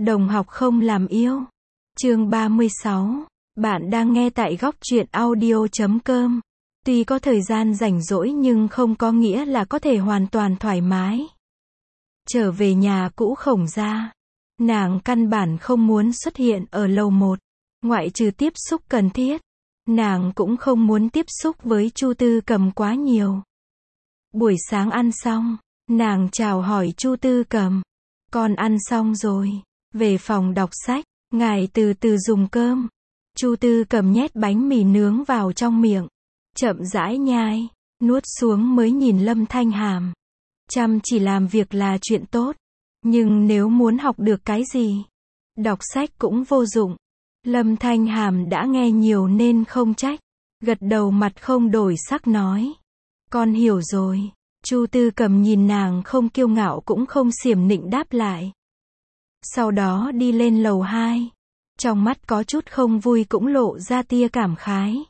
Đồng học không làm yêu. Chương 36. Bạn đang nghe tại góc truyện audio.com. Tuy có thời gian rảnh rỗi nhưng không có nghĩa là có thể hoàn toàn thoải mái. Trở về nhà cũ Khổng gia, nàng căn bản không muốn xuất hiện ở lầu 1, ngoại trừ tiếp xúc cần thiết. Nàng cũng không muốn tiếp xúc với Chu Tư Cầm quá nhiều. Buổi sáng ăn xong, nàng chào hỏi Chu Tư Cầm. Con ăn xong rồi, về phòng đọc sách, ngài từ từ dùng cơm. Chu Tư Cầm nhét bánh mì nướng vào trong miệng, chậm rãi nhai, nuốt xuống mới nhìn Lâm Thanh Hàm. Chăm chỉ làm việc là chuyện tốt, nhưng nếu muốn học được cái gì, đọc sách cũng vô dụng. Lâm Thanh Hàm đã nghe nhiều nên không trách, gật đầu mặt không đổi sắc nói. Con hiểu rồi. Chu Tư Cầm nhìn nàng không kiêu ngạo cũng không xiểm nịnh đáp lại. Sau đó đi lên lầu 2. Trong mắt có chút không vui cũng lộ ra tia cảm khái.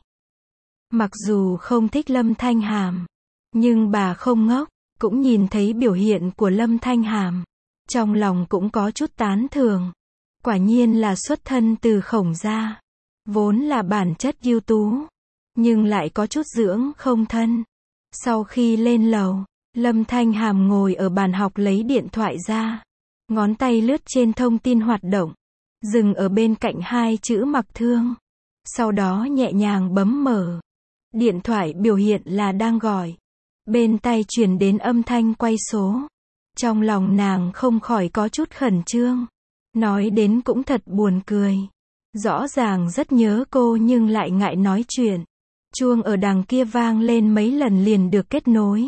Mặc dù không thích Lâm Thanh Hàm, nhưng bà không ngốc, cũng nhìn thấy biểu hiện của Lâm Thanh Hàm. Trong lòng cũng có chút tán thưởng. Quả nhiên là xuất thân từ Khổng gia. Vốn là bản chất ưu tú, nhưng lại có chút dưỡng không thân. Sau khi lên lầu, Lâm Thanh Hàm ngồi ở bàn học lấy điện thoại ra. Ngón tay lướt trên thông tin hoạt động, dừng ở bên cạnh hai chữ Mặc Thương. Sau đó nhẹ nhàng bấm mở. Điện thoại biểu hiện là đang gọi. Bên tai truyền đến âm thanh quay số. Trong lòng nàng không khỏi có chút khẩn trương. Nói đến cũng thật buồn cười. Rõ ràng rất nhớ cô nhưng lại ngại nói chuyện. Chuông ở đằng kia vang lên mấy lần liền được kết nối.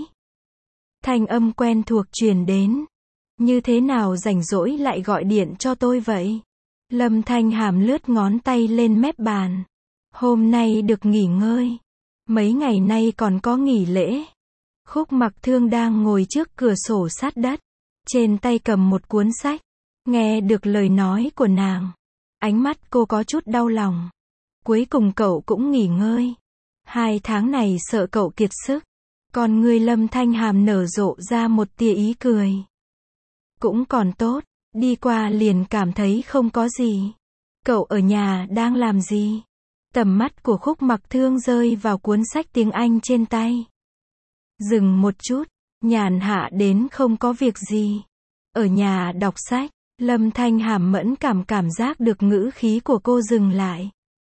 Thanh âm quen thuộc truyền đến. Như thế nào rảnh rỗi lại gọi điện cho tôi vậy? Lâm Thanh Hàm lướt ngón tay lên mép bàn. Hôm nay được nghỉ ngơi. Mấy ngày nay còn có nghỉ lễ. Khúc Mặc Thương đang ngồi trước cửa sổ sát đất. Trên tay cầm một cuốn sách. Nghe được lời nói của nàng. Ánh mắt cô có chút đau lòng. Cuối cùng cậu cũng nghỉ ngơi. 2 tháng này sợ cậu kiệt sức. Còn người Lâm Thanh Hàm nở rộ ra một tia ý cười. Cũng còn tốt, đi qua liền cảm thấy không có gì. Cậu ở nhà đang làm gì? Tầm mắt của Khúc Mặc Thương rơi vào cuốn sách tiếng Anh trên tay. Dừng một chút, nhàn hạ đến không có việc gì. Ở nhà đọc sách, Lâm Thanh Hàm mẫn cảm giác được ngữ khí của cô dừng lại.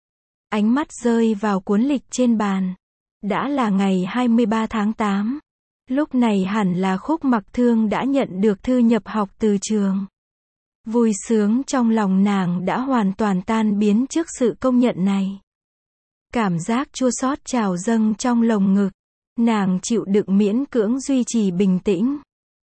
Ánh mắt rơi vào cuốn lịch trên bàn. Đã là ngày 23 tháng 8. Lúc này hẳn là Khúc Mặc Thương đã nhận được thư nhập học từ trường. Vui sướng trong lòng nàng đã hoàn toàn tan biến trước sự công nhận này. Cảm giác chua xót trào dâng trong lồng ngực. Nàng chịu đựng miễn cưỡng duy trì bình tĩnh.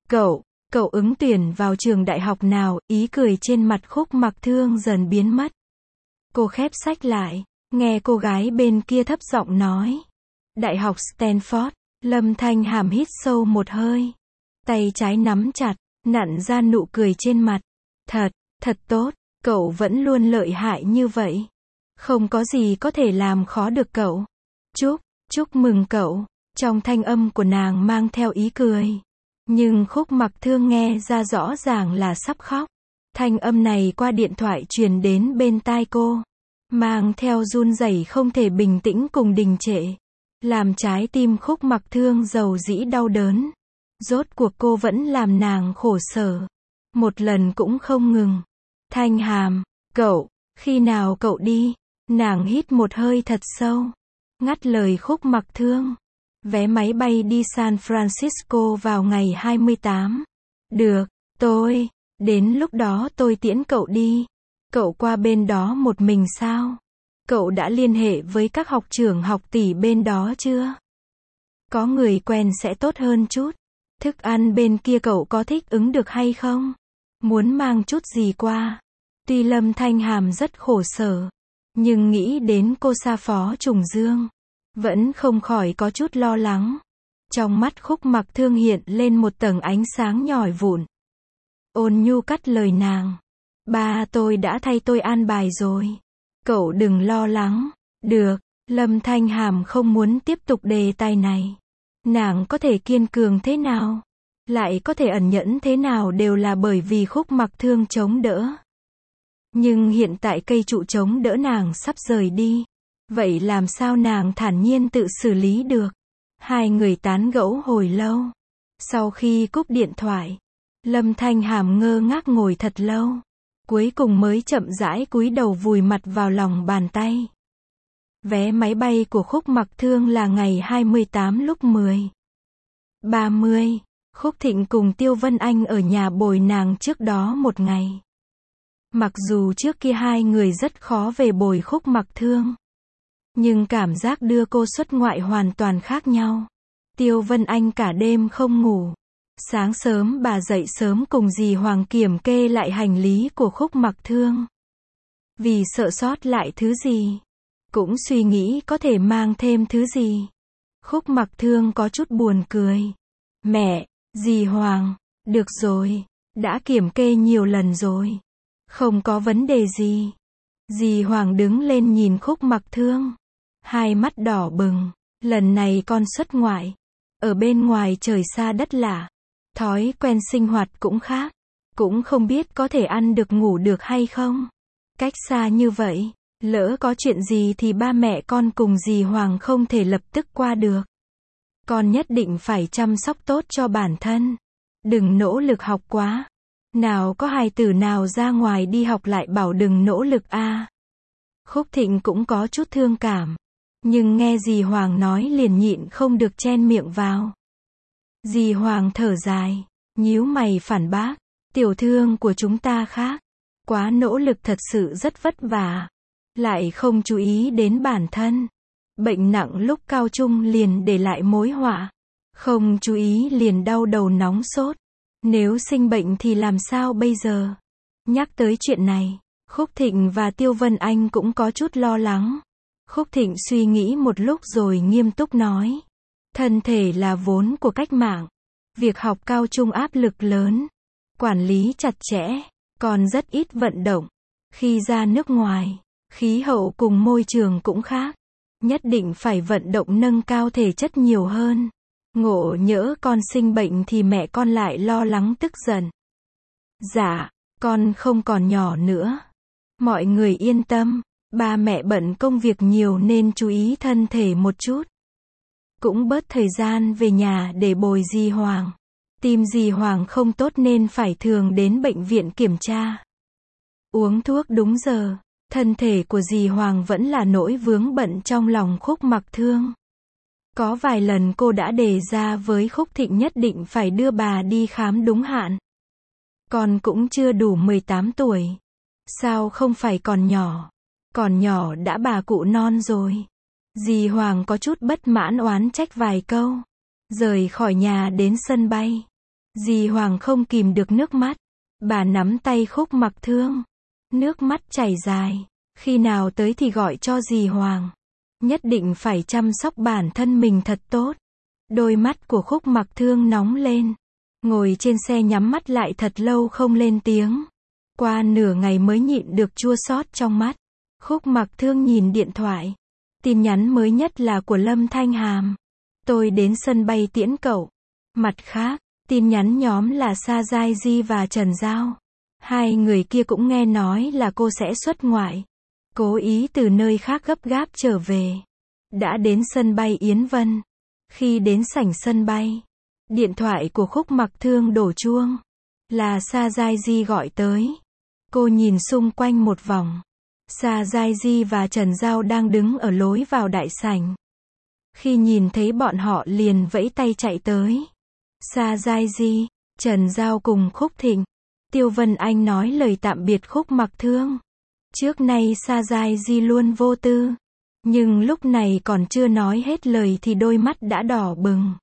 Cậu ứng tuyển vào trường đại học nào? Ý cười trên mặt Khúc Mặc Thương dần biến mất. Cô khép sách lại, nghe cô gái bên kia thấp giọng nói. Đại học Stanford. Lâm Thanh Hàm hít sâu một hơi. Tay trái nắm chặt, nặn ra nụ cười trên mặt. Thật tốt, cậu vẫn luôn lợi hại như vậy. Không có gì có thể làm khó được cậu. Chúc mừng cậu. Trong thanh âm của nàng mang theo ý cười. Nhưng Khúc Mặc Thương nghe ra rõ ràng là sắp khóc. Thanh âm này qua điện thoại truyền đến bên tai cô. Mang theo run rẩy không thể bình tĩnh cùng đình trệ. Làm trái tim Khúc Mặc Thương dầu dĩ đau đớn. Rốt cuộc cô vẫn làm nàng khổ sở. Một lần cũng không ngừng. Thanh Hàm, khi nào cậu đi? Nàng hít một hơi thật sâu. Ngắt lời Khúc Mặc Thương. Vé máy bay đi San Francisco vào ngày 28. Được, đến lúc đó tôi tiễn cậu đi. Cậu qua bên đó một mình sao? Cậu đã liên hệ với các học trưởng học tỷ bên đó chưa? Có người quen sẽ tốt hơn chút. Thức ăn bên kia cậu có thích ứng được hay không? Muốn mang chút gì qua? Tuy Lâm Thanh Hàm rất khổ sở, nhưng nghĩ đến cô Sa Phó Trùng Dương, vẫn không khỏi có chút lo lắng. Trong mắt Khúc Mặc Thương hiện lên một tầng ánh sáng nhỏi vụn. Ôn nhu cắt lời nàng. Ba tôi đã thay tôi an bài rồi. Cậu đừng lo lắng. Được. Lâm Thanh Hàm không muốn tiếp tục đề tài này. Nàng có thể kiên cường thế nào, lại có thể ẩn nhẫn thế nào đều là bởi vì Khúc Mặc Thương chống đỡ. Nhưng hiện tại cây trụ chống đỡ nàng sắp rời đi. Vậy làm sao nàng thản nhiên tự xử lý được? Hai người tán gẫu hồi lâu. Sau khi cúp điện thoại, Lâm Thanh Hàm ngơ ngác ngồi thật lâu. Cuối cùng mới chậm rãi cúi đầu vùi mặt vào lòng bàn tay. Vé máy bay của Khúc Mặc Thương là ngày 28 lúc 10:30. Khúc Thịnh cùng Tiêu Vân Anh ở nhà bồi nàng trước đó một ngày. Mặc dù trước kia hai người rất khó về bồi Khúc Mặc Thương, nhưng cảm giác đưa cô xuất ngoại hoàn toàn khác nhau. Tiêu Vân Anh cả đêm không ngủ. Sáng sớm bà dậy sớm cùng dì Hoàng kiểm kê lại hành lý của Khúc Mặc Thương. Vì sợ sót lại thứ gì, cũng suy nghĩ có thể mang thêm thứ gì. Khúc Mặc Thương có chút buồn cười. Mẹ, dì Hoàng, được rồi, đã kiểm kê nhiều lần rồi. Không có vấn đề gì. Dì Hoàng đứng lên nhìn Khúc Mặc Thương. Hai mắt đỏ bừng. Lần này con xuất ngoại. Ở bên ngoài trời xa đất lạ. Thói quen sinh hoạt cũng khác. Cũng không biết có thể ăn được ngủ được hay không. Cách xa như vậy, lỡ có chuyện gì thì ba mẹ con cùng dì Hoàng không thể lập tức qua được. Con nhất định phải chăm sóc tốt cho bản thân. Đừng nỗ lực học quá. Nào có hài tử nào ra ngoài đi học lại bảo đừng nỗ lực a. Khúc Thịnh cũng có chút thương cảm. Nhưng nghe dì Hoàng nói liền nhịn không được chen miệng vào. Dì Hoàng thở dài, nhíu mày phản bác. Tiểu thương của chúng ta khác. Quá nỗ lực thật sự rất vất vả. Lại không chú ý đến bản thân. Bệnh nặng lúc cao trung liền để lại mối họa. Không chú ý liền đau đầu nóng sốt. Nếu sinh bệnh thì làm sao bây giờ? Nhắc tới chuyện này, Khúc Thịnh và Tiêu Vân Anh cũng có chút lo lắng. Khúc Thịnh suy nghĩ một lúc rồi nghiêm túc nói. Thân thể là vốn của cách mạng. Việc học cao trung áp lực lớn. Quản lý chặt chẽ. Còn rất ít vận động. Khi ra nước ngoài, khí hậu cùng môi trường cũng khác. Nhất định phải vận động nâng cao thể chất nhiều hơn. Ngộ nhỡ con sinh bệnh thì mẹ con lại lo lắng tức giận. Dạ, con không còn nhỏ nữa. Mọi người yên tâm, ba mẹ bận công việc nhiều nên chú ý thân thể một chút. Cũng bớt thời gian về nhà để bồi dì Hoàng. Tim dì Hoàng không tốt nên phải thường đến bệnh viện kiểm tra. Uống thuốc đúng giờ. Thân thể của dì Hoàng vẫn là nỗi vướng bận trong lòng Khúc Mặc Thương. Có vài lần cô đã đề ra với Khúc Thịnh nhất định phải đưa bà đi khám đúng hạn. Con cũng chưa đủ 18 tuổi. Sao không phải còn nhỏ? Còn nhỏ đã bà cụ non rồi. Dì Hoàng có chút bất mãn oán trách vài câu. Rời khỏi nhà đến sân bay. Dì Hoàng không kìm được nước mắt. Bà nắm tay Khúc Mặc Thương. Nước mắt chảy dài. Khi nào tới thì gọi cho dì Hoàng. Nhất định phải chăm sóc bản thân mình thật tốt. Đôi mắt của Khúc Mặc Thương nóng lên. Ngồi trên xe nhắm mắt lại thật lâu không lên tiếng. Qua nửa ngày mới nhịn được chua xót trong mắt. Khúc Mặc Thương nhìn điện thoại. Tin nhắn mới nhất là của Lâm Thanh Hàm. Tôi đến sân bay tiễn cậu. Mặt khác, tin nhắn nhóm là Sa Giai Di và Trần Giao. Hai người kia cũng nghe nói là cô sẽ xuất ngoại. Cố ý từ nơi khác gấp gáp trở về. Đã đến sân bay Yến Vân. Khi đến sảnh sân bay, điện thoại của Khúc Mặc Thương đổ chuông. Là Sa Giai Di gọi tới. Cô nhìn xung quanh một vòng. Sa Giai Di và Trần Giao đang đứng ở lối vào đại sảnh. Khi nhìn thấy bọn họ liền vẫy tay chạy tới. Sa Giai Di, Trần Giao cùng Khúc Thịnh. Tiêu Vân Anh nói lời tạm biệt Khúc Mặc Thương. Trước nay Sa Giai Di luôn vô tư. Nhưng lúc này còn chưa nói hết lời thì đôi mắt đã đỏ bừng.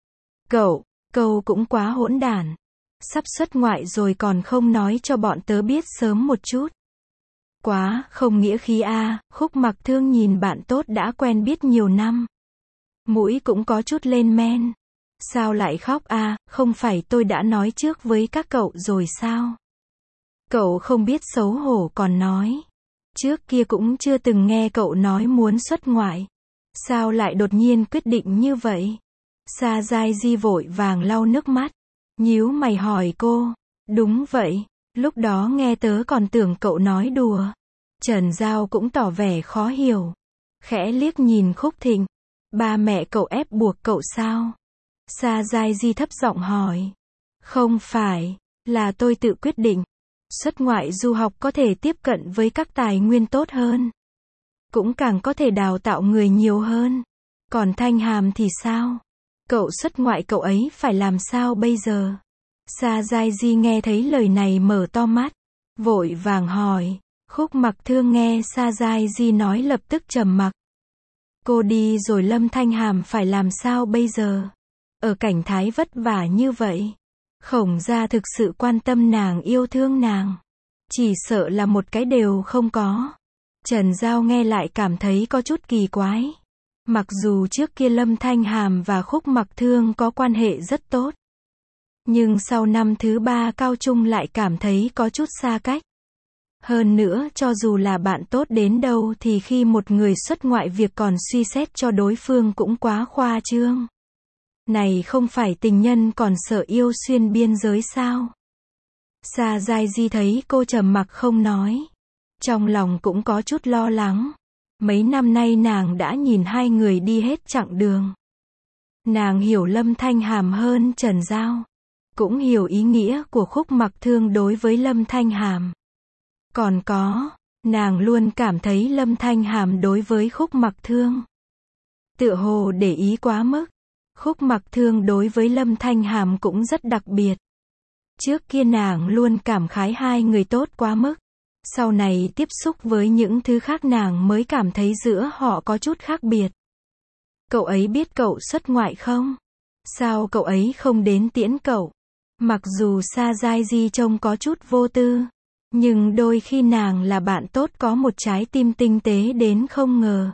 Cậu cũng quá hỗn đản. Sắp xuất ngoại rồi còn không nói cho bọn tớ biết sớm một chút. Quá không nghĩa khí a. Khúc Mặc Thương nhìn bạn tốt đã quen biết nhiều năm. Mũi cũng có chút lên men. Sao lại khóc a? Không phải tôi đã nói trước với các cậu rồi sao? Cậu không biết xấu hổ còn nói. Trước kia cũng chưa từng nghe cậu nói muốn xuất ngoại. Sao lại đột nhiên quyết định như vậy? Sa Giai Di vội vàng lau nước mắt. Nhíu mày hỏi cô. Đúng vậy. Lúc đó nghe tớ còn tưởng cậu nói đùa. Trần Giao cũng tỏ vẻ khó hiểu. Khẽ liếc nhìn Khúc Thịnh. Ba mẹ cậu ép buộc cậu sao? Sa Giai Di thấp giọng hỏi. Không phải, là tôi tự quyết định. Xuất ngoại du học có thể tiếp cận với các tài nguyên tốt hơn. Cũng càng có thể đào tạo người nhiều hơn. Còn Thanh Hàm thì sao? Cậu xuất ngoại cậu ấy phải làm sao bây giờ? Sa Giai Di nghe thấy lời này mở to mắt. Vội vàng hỏi. Khúc Mặc Thương nghe Sa Giai Di nói lập tức trầm mặc. Cô đi rồi Lâm Thanh Hàm phải làm sao bây giờ? Ở cảnh thái vất vả như vậy. Khổng gia thực sự quan tâm nàng yêu thương nàng. Chỉ sợ là một cái đều không có. Trần Giao nghe lại cảm thấy có chút kỳ quái. Mặc dù trước kia Lâm Thanh Hàm và Khúc Mặc Thương có quan hệ rất tốt. Nhưng sau năm thứ 3 cao trung lại cảm thấy có chút xa cách. Hơn nữa cho dù là bạn tốt đến đâu thì khi một người xuất ngoại việc còn suy xét cho đối phương cũng quá khoa trương. Này không phải tình nhân còn sợ yêu xuyên biên giới sao? Sa Giai Di thấy cô trầm mặc không nói. Trong lòng cũng có chút lo lắng. Mấy năm nay nàng đã nhìn hai người đi hết chặng đường. Nàng hiểu Lâm Thanh Hàm hơn Trần Giao. Cũng hiểu ý nghĩa của Khúc Mặc Thương đối với Lâm Thanh Hàm. Còn có, nàng luôn cảm thấy Lâm Thanh Hàm đối với Khúc Mặc Thương tựa hồ để ý quá mức. Khúc Mặc Thương đối với Lâm Thanh Hàm cũng rất đặc biệt. Trước kia nàng luôn cảm khái hai người tốt quá mức. Sau này tiếp xúc với những thứ khác nàng mới cảm thấy giữa họ có chút khác biệt. Cậu ấy biết cậu xuất ngoại không? Sao cậu ấy không đến tiễn cậu? Mặc dù Sa Giai Di trông có chút vô tư. Nhưng đôi khi nàng là bạn tốt có một trái tim tinh tế đến không ngờ.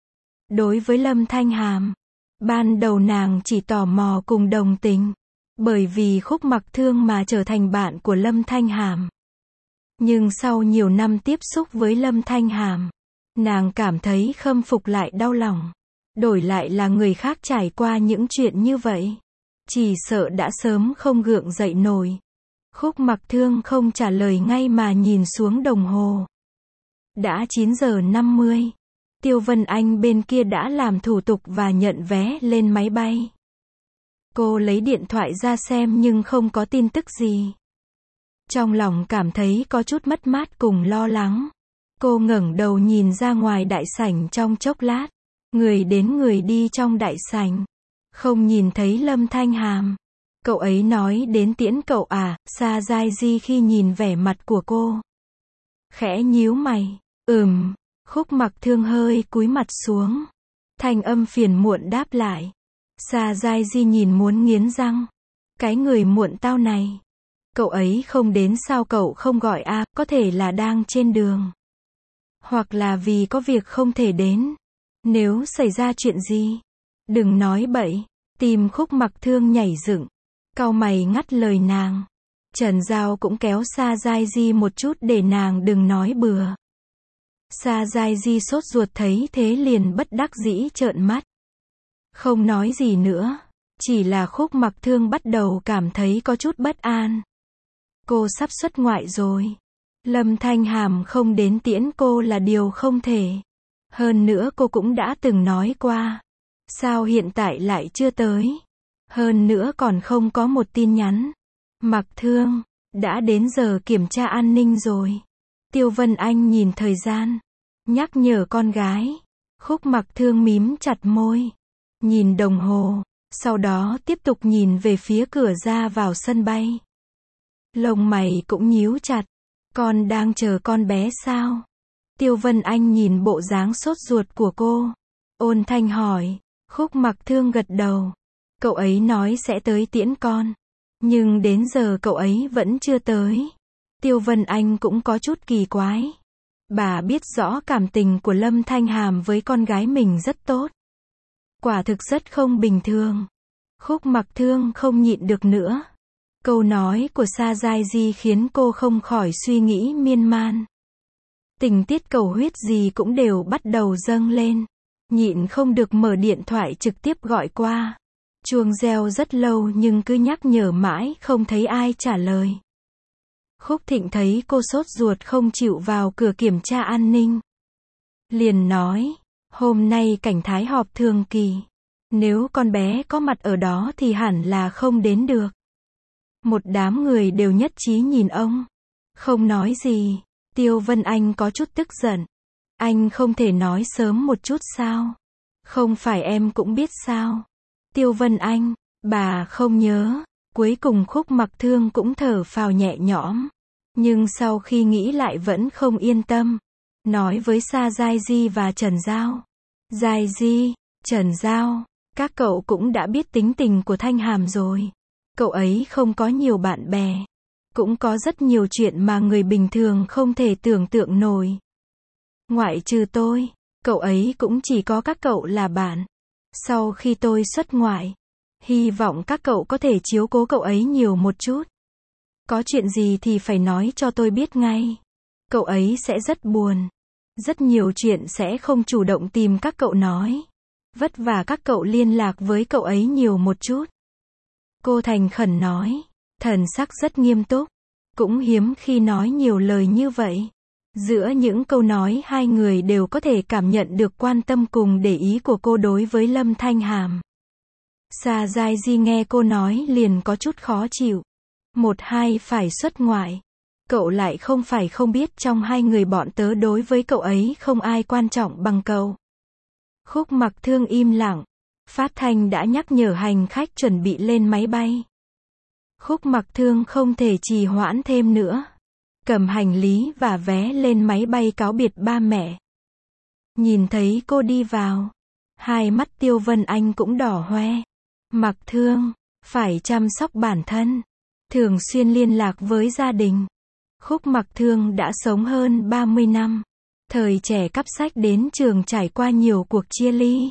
Đối với Lâm Thanh Hàm, ban đầu nàng chỉ tò mò cùng đồng tình. Bởi vì Khúc Mặc Thương mà trở thành bạn của Lâm Thanh Hàm. Nhưng sau nhiều năm tiếp xúc với Lâm Thanh Hàm, nàng cảm thấy khâm phục lại đau lòng. Đổi lại là người khác trải qua những chuyện như vậy, chỉ sợ đã sớm không gượng dậy nổi. Khúc Mặc Thương không trả lời ngay mà nhìn xuống đồng hồ. Đã 9 giờ 50. Tiêu Vân Anh bên kia đã làm thủ tục và nhận vé lên máy bay. Cô lấy điện thoại ra xem nhưng không có tin tức gì. Trong lòng cảm thấy có chút mất mát cùng lo lắng. Cô ngẩng đầu nhìn ra ngoài đại sảnh trong chốc lát. Người đến người đi trong đại sảnh. Không nhìn thấy Lâm Thanh Hàm. Cậu ấy nói đến tiễn cậu à? Sa Giai Di khi nhìn vẻ mặt của cô, khẽ nhíu mày. Khúc Mặc Thương hơi cúi mặt xuống. Thanh âm phiền muộn đáp lại. Sa Giai Di nhìn muốn nghiến răng. Cái người muộn tao này. Cậu ấy không đến sao cậu không gọi à? Có thể là đang trên đường. Hoặc là vì có việc không thể đến. Nếu xảy ra chuyện gì, đừng nói bậy. Tim Khúc Mặc Thương nhảy dựng. Cau mày ngắt lời nàng. Trần Giao cũng kéo Sa Giai Di một chút để nàng đừng nói bừa. Sa Giai Di sốt ruột thấy thế liền bất đắc dĩ trợn mắt. Không nói gì nữa. Chỉ là Khúc Mặc Thương bắt đầu cảm thấy có chút bất an. Cô sắp xuất ngoại rồi. Lâm Thanh Hàm không đến tiễn cô là điều không thể. Hơn nữa cô cũng đã từng nói qua. Sao hiện tại lại chưa tới? Hơn nữa còn không có một tin nhắn. Mặc Thương, đã đến giờ kiểm tra an ninh rồi. Tiêu Vân Anh nhìn thời gian, nhắc nhở con gái. Khúc Mặc Thương mím chặt môi, nhìn đồng hồ, sau đó tiếp tục nhìn về phía cửa ra vào sân bay. Lông mày cũng nhíu chặt. Con đang chờ con bé sao? Tiêu Vân Anh nhìn bộ dáng sốt ruột của cô, ôn thanh hỏi. Khúc Mặc Thương gật đầu. Cậu ấy nói sẽ tới tiễn con. Nhưng đến giờ cậu ấy vẫn chưa tới. Tiêu Vân Anh cũng có chút kỳ quái. Bà biết rõ cảm tình của Lâm Thanh Hàm với con gái mình rất tốt. Quả thực rất không bình thường. Khúc Mặc Thương không nhịn được nữa. Câu nói của Sa Giai Di khiến cô không khỏi suy nghĩ miên man. Tình tiết cầu huyết gì cũng đều bắt đầu dâng lên. Nhịn không được mở điện thoại trực tiếp gọi qua. Chuông reo rất lâu nhưng cứ nhắc nhở mãi không thấy ai trả lời. Khúc Thịnh thấy cô sốt ruột không chịu vào cửa kiểm tra an ninh. Liền nói, hôm nay cảnh thái họp thường kỳ. Nếu con bé có mặt ở đó thì hẳn là không đến được. Một đám người đều nhất trí nhìn ông. Không nói gì. Tiêu Vân Anh có chút tức giận. Anh không thể nói sớm một chút sao? Không phải em cũng biết sao? Tiêu Vân Anh, bà không nhớ. Cuối cùng Khúc Mặc Thương cũng thở phào nhẹ nhõm. Nhưng sau khi nghĩ lại vẫn không yên tâm. Nói với Sa Giai Di và Trần Giao. Giai Di, Trần Giao, các cậu cũng đã biết tính tình của Thanh Hàm rồi. Cậu ấy không có nhiều bạn bè. Cũng có rất nhiều chuyện mà người bình thường không thể tưởng tượng nổi. Ngoại trừ tôi, cậu ấy cũng chỉ có các cậu là bạn. Sau khi tôi xuất ngoại, hy vọng các cậu có thể chiếu cố cậu ấy nhiều một chút. Có chuyện gì thì phải nói cho tôi biết ngay. Cậu ấy sẽ rất buồn. Rất nhiều chuyện sẽ không chủ động tìm các cậu nói. Vất vả các cậu liên lạc với cậu ấy nhiều một chút. Cô thành khẩn nói. Thần sắc rất nghiêm túc. Cũng hiếm khi nói nhiều lời như vậy. Giữa những câu nói hai người đều có thể cảm nhận được quan tâm cùng để ý của cô đối với Lâm Thanh Hàm. Sa Giai Di nghe cô nói liền có chút khó chịu. Một hai phải xuất ngoại. Cậu lại không phải không biết trong hai người bọn tớ đối với cậu ấy không ai quan trọng bằng cậu. Khúc Mặc Thương im lặng. Phát thanh đã nhắc nhở hành khách chuẩn bị lên máy bay. Khúc Mặc Thương không thể trì hoãn thêm nữa. Cầm hành lý và vé lên máy bay cáo biệt ba mẹ. Nhìn thấy cô đi vào. Hai mắt Tiêu Vân Anh cũng đỏ hoe. Mặc Thương, phải chăm sóc bản thân. Thường xuyên liên lạc với gia đình. Khúc Mặc Thương đã sống hơn 30 năm. Thời trẻ cắp sách đến trường trải qua nhiều cuộc chia ly.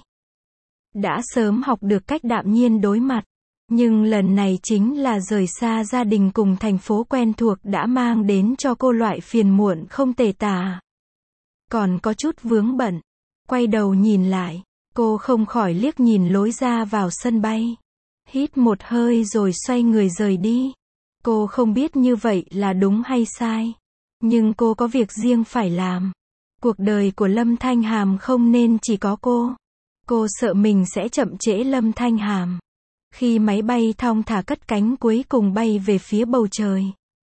Đã sớm học được cách đạm nhiên đối mặt. Nhưng lần này chính là rời xa gia đình cùng thành phố quen thuộc đã mang đến cho cô loại phiền muộn không tề tả. Còn có chút vướng bận. Quay đầu nhìn lại, cô không khỏi liếc nhìn lối ra vào sân bay. Hít một hơi rồi xoay người rời đi. Cô không biết như vậy là đúng hay sai. Nhưng cô có việc riêng phải làm. Cuộc đời của Lâm Thanh Hàm không nên chỉ có cô. Cô sợ mình sẽ chậm trễ Lâm Thanh Hàm. Khi máy bay thong thả cất cánh cuối cùng bay về phía bầu trời.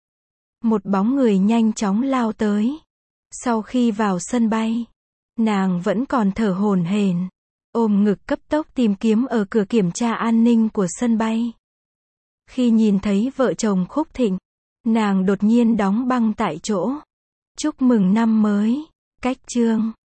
Một bóng người nhanh chóng lao tới. Sau khi vào sân bay, nàng vẫn còn thở hổn hển, ôm ngực cấp tốc tìm kiếm ở cửa kiểm tra an ninh của sân bay. Khi nhìn thấy vợ chồng Khúc Thịnh, nàng đột nhiên đóng băng tại chỗ. Chúc mừng năm mới, Cách Chương.